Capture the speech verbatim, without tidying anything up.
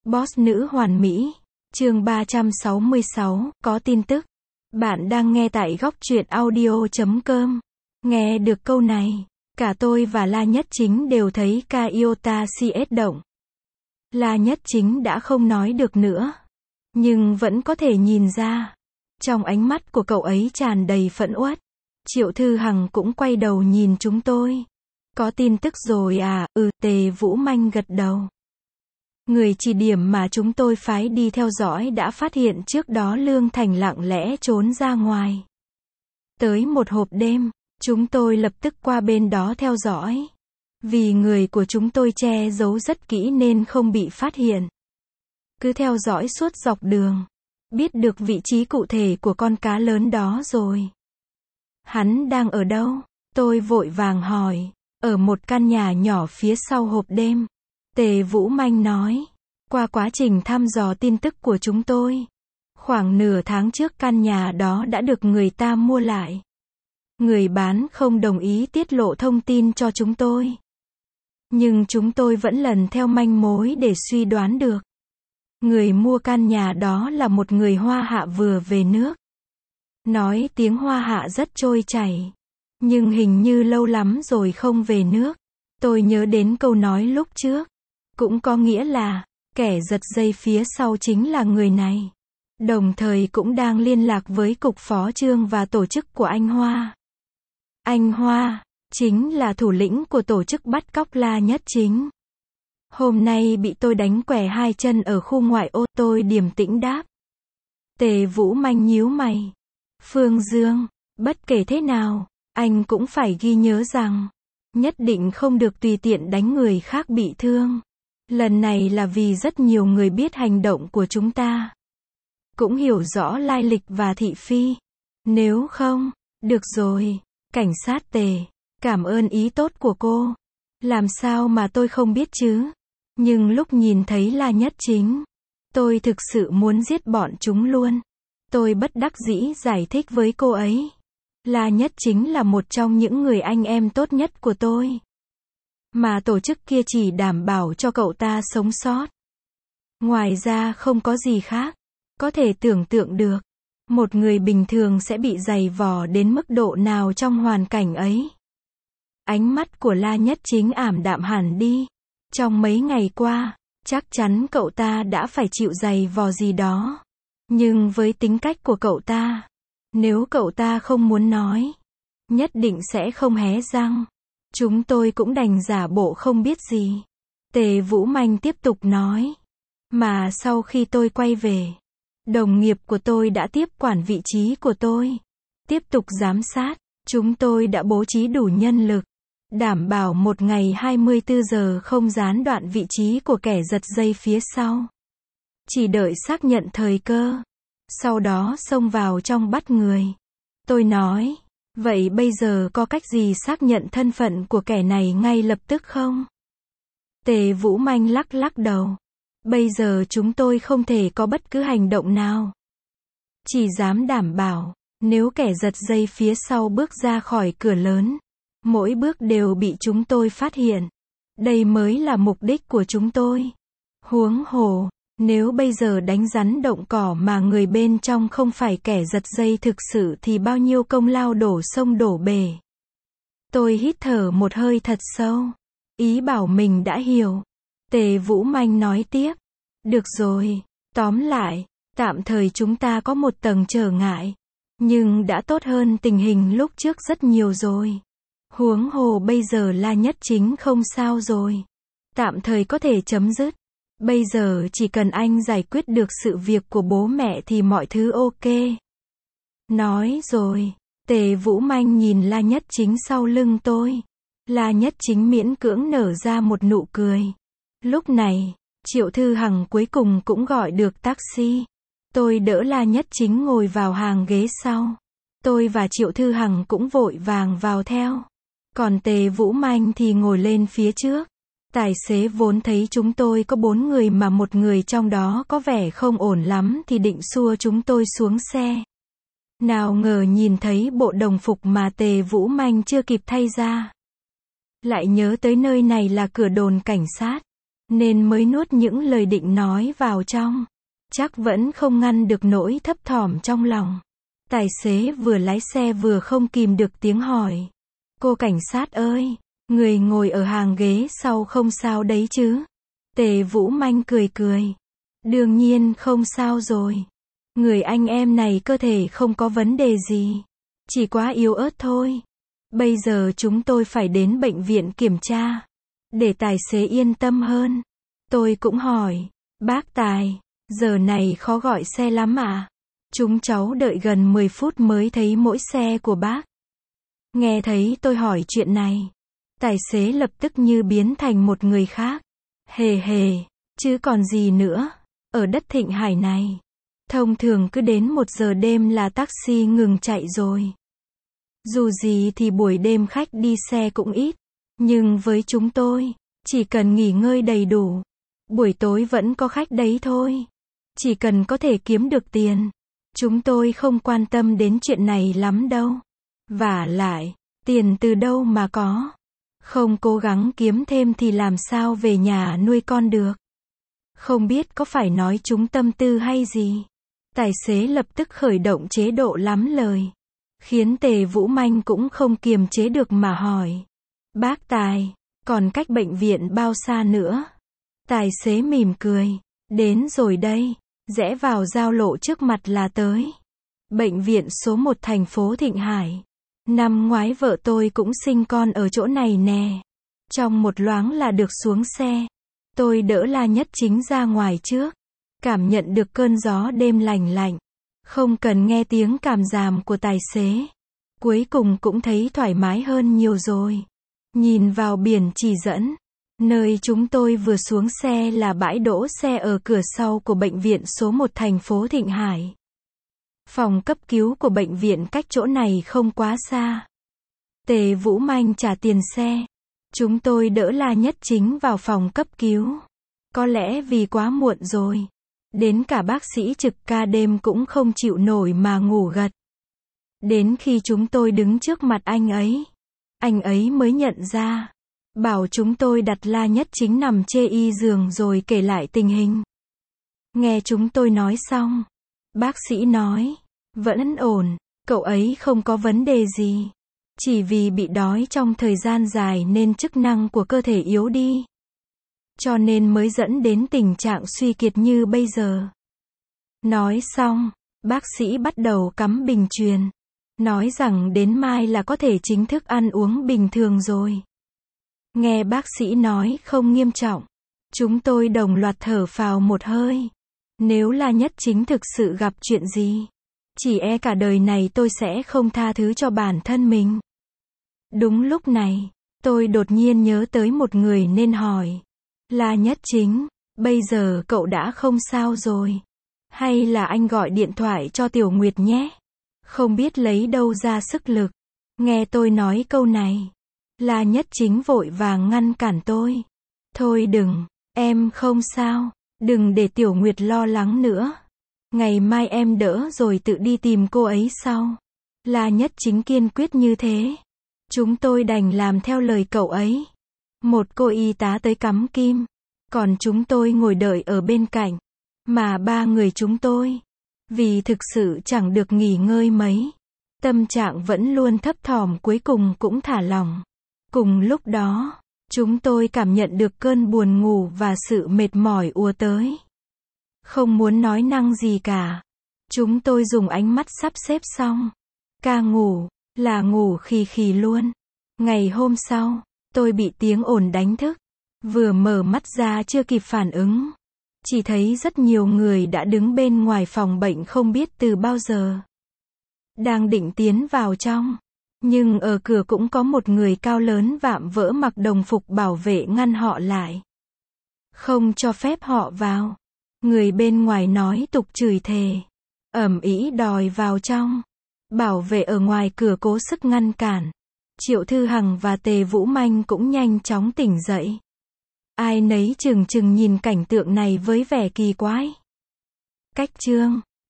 Boss nữ hoàn mỹ. Chương ba trăm sáu mươi sáu, có tin tức. Bạn đang nghe tại góc truyện audio chấm com. Nghe được câu này, cả tôi và La Nhất Chính đều thấy Kyota xê ét động. La Nhất Chính đã không nói được nữa, nhưng vẫn có thể nhìn ra, trong ánh mắt của cậu ấy tràn đầy phẫn uất. Triệu Thư Hằng cũng quay đầu nhìn chúng tôi. Có tin tức rồi à? Ừ, Tề Vũ Manh gật đầu. Người chỉ điểm mà chúng tôi phái đi theo dõi đã phát hiện trước đó Lương Thành lặng lẽ trốn ra ngoài. Tới một hộp đêm, chúng tôi lập tức qua bên đó theo dõi. Vì người của chúng tôi che giấu rất kỹ nên không bị phát hiện. Cứ theo dõi suốt dọc đường, biết được vị trí cụ thể của con cá lớn đó rồi. Hắn đang ở đâu? Tôi vội vàng hỏi. Ở một căn nhà nhỏ phía sau hộp đêm. Tề Vũ Manh nói. Qua quá trình thăm dò tin tức của chúng tôi, khoảng nửa tháng trước căn nhà đó đã được người ta mua lại. Người bán không đồng ý tiết lộ thông tin cho chúng tôi. Nhưng chúng tôi vẫn lần theo manh mối để suy đoán được. Người mua căn nhà đó là một người Hoa Hạ vừa về nước. Nói tiếng Hoa Hạ rất trôi chảy. Nhưng hình như lâu lắm rồi không về nước. Tôi nhớ đến câu nói lúc trước. Cũng có nghĩa là, kẻ giật dây phía sau chính là người này. Đồng thời cũng đang liên lạc với cục phó trương và tổ chức của anh Hoa. Anh Hoa, chính là thủ lĩnh của tổ chức bắt cóc La Nhất Chính. Hôm nay bị tôi đánh què hai chân ở khu ngoại ô, tôi điềm tĩnh đáp. Tề Vũ Manh nhíu mày. Phương Dương, bất kể thế nào, anh cũng phải ghi nhớ rằng, nhất định không được tùy tiện đánh người khác bị thương. Lần này là vì rất nhiều người biết hành động của chúng ta. Cũng hiểu rõ lai lịch và thị phi. Nếu không, được rồi, cảnh sát Tề, cảm ơn ý tốt của cô. Làm sao mà tôi không biết chứ? Nhưng lúc nhìn thấy La Nhất Chính, tôi thực sự muốn giết bọn chúng luôn. Tôi bất đắc dĩ giải thích với cô ấy. La Nhất Chính là một trong những người anh em tốt nhất của tôi. Mà tổ chức kia chỉ đảm bảo cho cậu ta sống sót. Ngoài ra không có gì khác. Có thể tưởng tượng được, một người bình thường sẽ bị dày vò đến mức độ nào trong hoàn cảnh ấy. Ánh mắt của La Nhất Chính ảm đạm hẳn đi. Trong mấy ngày qua, chắc chắn cậu ta đã phải chịu dày vò gì đó. Nhưng với tính cách của cậu ta, nếu cậu ta không muốn nói, nhất định sẽ không hé răng. Chúng tôi cũng đành giả bộ không biết gì. Tề Vũ Manh tiếp tục nói. Mà sau khi tôi quay về, đồng nghiệp của tôi đã tiếp quản vị trí của tôi. Tiếp tục giám sát, chúng tôi đã bố trí đủ nhân lực. Đảm bảo một ngày hai mươi tư giờ không gián đoạn vị trí của kẻ giật dây phía sau. Chỉ đợi xác nhận thời cơ. Sau đó xông vào trong bắt người. Tôi nói, vậy bây giờ có cách gì xác nhận thân phận của kẻ này ngay lập tức không? Tề Vũ Manh lắc lắc đầu. Bây giờ chúng tôi không thể có bất cứ hành động nào. Chỉ dám đảm bảo, nếu kẻ giật dây phía sau bước ra khỏi cửa lớn, mỗi bước đều bị chúng tôi phát hiện. Đây mới là mục đích của chúng tôi. Huống hồ, nếu bây giờ đánh rắn động cỏ mà người bên trong không phải kẻ giật dây thực sự thì bao nhiêu công lao đổ sông đổ bể. Tôi hít thở một hơi thật sâu. Ý bảo mình đã hiểu. Tề Vũ Manh nói tiếp. Được rồi, tóm lại, tạm thời chúng ta có một tầng trở ngại. Nhưng đã tốt hơn tình hình lúc trước rất nhiều rồi. Huống hồ bây giờ La Nhất Chính không sao rồi. Tạm thời có thể chấm dứt. Bây giờ chỉ cần anh giải quyết được sự việc của bố mẹ thì mọi thứ ok. Nói rồi, Tề Vũ Manh nhìn La Nhất Chính sau lưng tôi. La Nhất Chính miễn cưỡng nở ra một nụ cười. Lúc này, Triệu Thư Hằng cuối cùng cũng gọi được taxi. Tôi đỡ La Nhất Chính ngồi vào hàng ghế sau. Tôi và Triệu Thư Hằng cũng vội vàng vào theo. Còn Tề Vũ Manh thì ngồi lên phía trước. Tài xế vốn thấy chúng tôi có bốn người mà một người trong đó có vẻ không ổn lắm thì định xua chúng tôi xuống xe. Nào ngờ nhìn thấy bộ đồng phục mà Tề Vũ Manh chưa kịp thay ra. Lại nhớ tới nơi này là cửa đồn cảnh sát. nên mới nuốt những lời định nói vào trong. Chắc vẫn không ngăn được nỗi thấp thỏm trong lòng. Tài xế vừa lái xe vừa không kìm được tiếng hỏi. Cô cảnh sát ơi, người ngồi ở hàng ghế sau không sao đấy chứ? Tề Vũ Manh cười cười. Đương nhiên không sao rồi. Người anh em này cơ thể không có vấn đề gì. Chỉ quá yếu ớt thôi. Bây giờ chúng tôi phải đến bệnh viện kiểm tra. Để tài xế yên tâm hơn. Tôi cũng hỏi. Bác Tài, giờ này khó gọi xe lắm à? Chúng cháu đợi gần mười phút mới thấy mỗi xe của bác. Nghe thấy tôi hỏi chuyện này. Tài xế lập tức như biến thành một người khác. Hề hề, chứ còn gì nữa. Ở đất Thịnh Hải này, thông thường cứ đến một giờ đêm là taxi ngừng chạy rồi. Dù gì thì buổi đêm khách đi xe cũng ít. Nhưng với chúng tôi, chỉ cần nghỉ ngơi đầy đủ, buổi tối vẫn có khách đấy thôi. Chỉ cần có thể kiếm được tiền, chúng tôi không quan tâm đến chuyện này lắm đâu. Vả lại, tiền từ đâu mà có? Không cố gắng kiếm thêm thì làm sao về nhà nuôi con được? Không biết có phải nói chúng tâm tư hay gì? Tài xế lập tức khởi động chế độ lắm lời. Khiến Tề Vũ Manh cũng không kiềm chế được mà hỏi. Bác Tài, còn cách bệnh viện bao xa nữa? Tài xế mỉm cười. Đến rồi đây, rẽ vào giao lộ trước mặt là tới. Bệnh viện số một thành phố Thịnh Hải. Năm ngoái vợ tôi cũng sinh con ở chỗ này nè. Trong một loáng là được xuống xe. Tôi đỡ La Nhất Chính ra ngoài trước. Cảm nhận được cơn gió đêm lành lạnh. Không cần nghe tiếng càm ràm của tài xế. Cuối cùng cũng thấy thoải mái hơn nhiều rồi. Nhìn vào biển chỉ dẫn. Nơi chúng tôi vừa xuống xe là bãi đỗ xe ở cửa sau của bệnh viện số một thành phố Thịnh Hải. Phòng cấp cứu của bệnh viện cách chỗ này không quá xa. Tề Vũ Manh trả tiền xe. Chúng tôi đỡ La Nhất Chính vào phòng cấp cứu. Có lẽ vì quá muộn rồi. Đến cả bác sĩ trực ca đêm cũng không chịu nổi mà ngủ gật. Đến khi chúng tôi đứng trước mặt anh ấy, anh ấy mới nhận ra. Bảo chúng tôi đặt La Nhất Chính nằm chê y giường rồi kể lại tình hình. Nghe chúng tôi nói xong, bác sĩ nói, vẫn ổn, cậu ấy không có vấn đề gì. Chỉ vì bị đói trong thời gian dài nên chức năng của cơ thể yếu đi. Cho nên mới dẫn đến tình trạng suy kiệt như bây giờ. Nói xong, bác sĩ bắt đầu cắm bình truyền. Nói rằng đến mai là có thể chính thức ăn uống bình thường rồi. Nghe bác sĩ nói không nghiêm trọng. Chúng tôi đồng loạt thở phào một hơi. Nếu La Nhất Chính thực sự gặp chuyện gì, chỉ e cả đời này tôi sẽ không tha thứ cho bản thân mình. Đúng lúc này, tôi đột nhiên nhớ tới một người nên hỏi. La Nhất Chính, bây giờ cậu đã không sao rồi. Hay là anh gọi điện thoại cho Tiểu Nguyệt nhé. Không biết lấy đâu ra sức lực. Nghe tôi nói câu này, La Nhất Chính vội vàng ngăn cản tôi. Thôi đừng, em không sao. Đừng để Tiểu Nguyệt lo lắng nữa. Ngày mai em đỡ rồi tự đi tìm cô ấy sau. La Nhất Chính kiên quyết như thế. Chúng tôi đành làm theo lời cậu ấy. Một cô y tá tới cắm kim. Còn chúng tôi ngồi đợi ở bên cạnh. Mà ba người chúng tôi, vì thực sự chẳng được nghỉ ngơi mấy. Tâm trạng vẫn luôn thấp thỏm cuối cùng cũng thả lỏng. Cùng lúc đó, chúng tôi cảm nhận được cơn buồn ngủ và sự mệt mỏi ùa tới. Không muốn nói năng gì cả. Chúng tôi dùng ánh mắt sắp xếp xong. Ca ngủ, là ngủ khì khì luôn. Ngày hôm sau, tôi bị tiếng ồn đánh thức. Vừa mở mắt ra chưa kịp phản ứng. Chỉ thấy rất nhiều người đã đứng bên ngoài phòng bệnh không biết từ bao giờ. Đang định tiến vào trong. Nhưng ở cửa cũng có một người cao lớn vạm vỡ mặc đồng phục bảo vệ ngăn họ lại. Không cho phép họ vào. Người bên ngoài nói tục chửi thề. Ầm ĩ đòi vào trong. Bảo vệ ở ngoài cửa cố sức ngăn cản. Triệu Thư Hằng và Tề Vũ Manh cũng nhanh chóng tỉnh dậy. Ai nấy chừng chừng nhìn cảnh tượng này với vẻ kỳ quái. Cách chương